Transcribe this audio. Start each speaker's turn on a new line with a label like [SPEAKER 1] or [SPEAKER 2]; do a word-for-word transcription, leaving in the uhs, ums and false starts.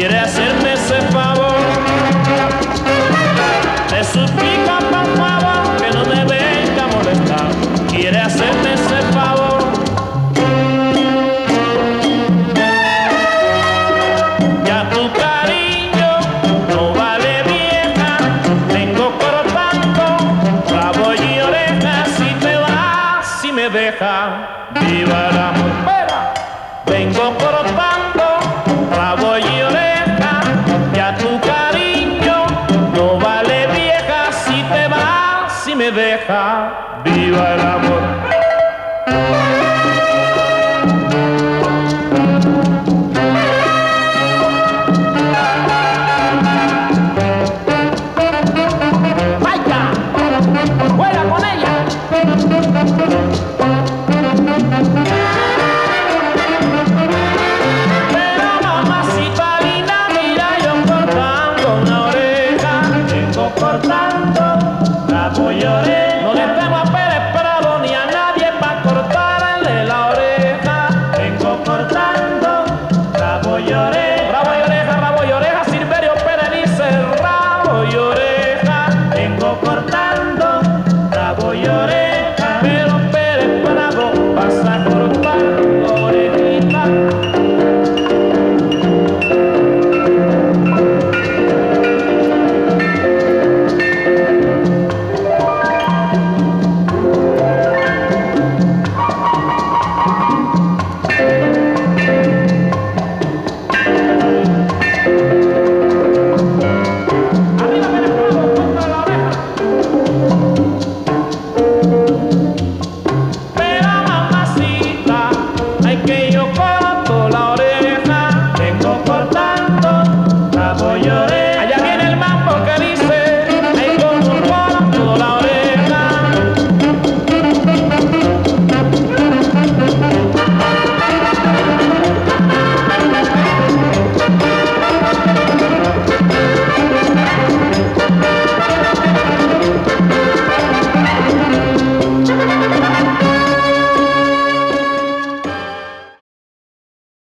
[SPEAKER 1] quiere hacerme ese favor. Te suplico por favor que no me venga a molestar. Quiere hacerme ese favor. Ya tu cariño no vale vieja. Vengo cortando rabo y oreja. Si te vas, si me deja, viva el amor. Vengo cortando rabo y oreja, ya tu cariño no vale vieja. Si te vas, si me deja, viva el amor. ¡Vaya! ¡Vuela con ella! Cortando rabo y oreja. No le temo a Pérez Prado ni a nadie pa' cortarle la oreja. Vengo cortando rabo y oreja. Rabo y oreja, rabo y oreja. Silverio Pérez dice rabo y oreja. Vengo cortando rabo y oreja. Pero Pérez Prado vas a cortar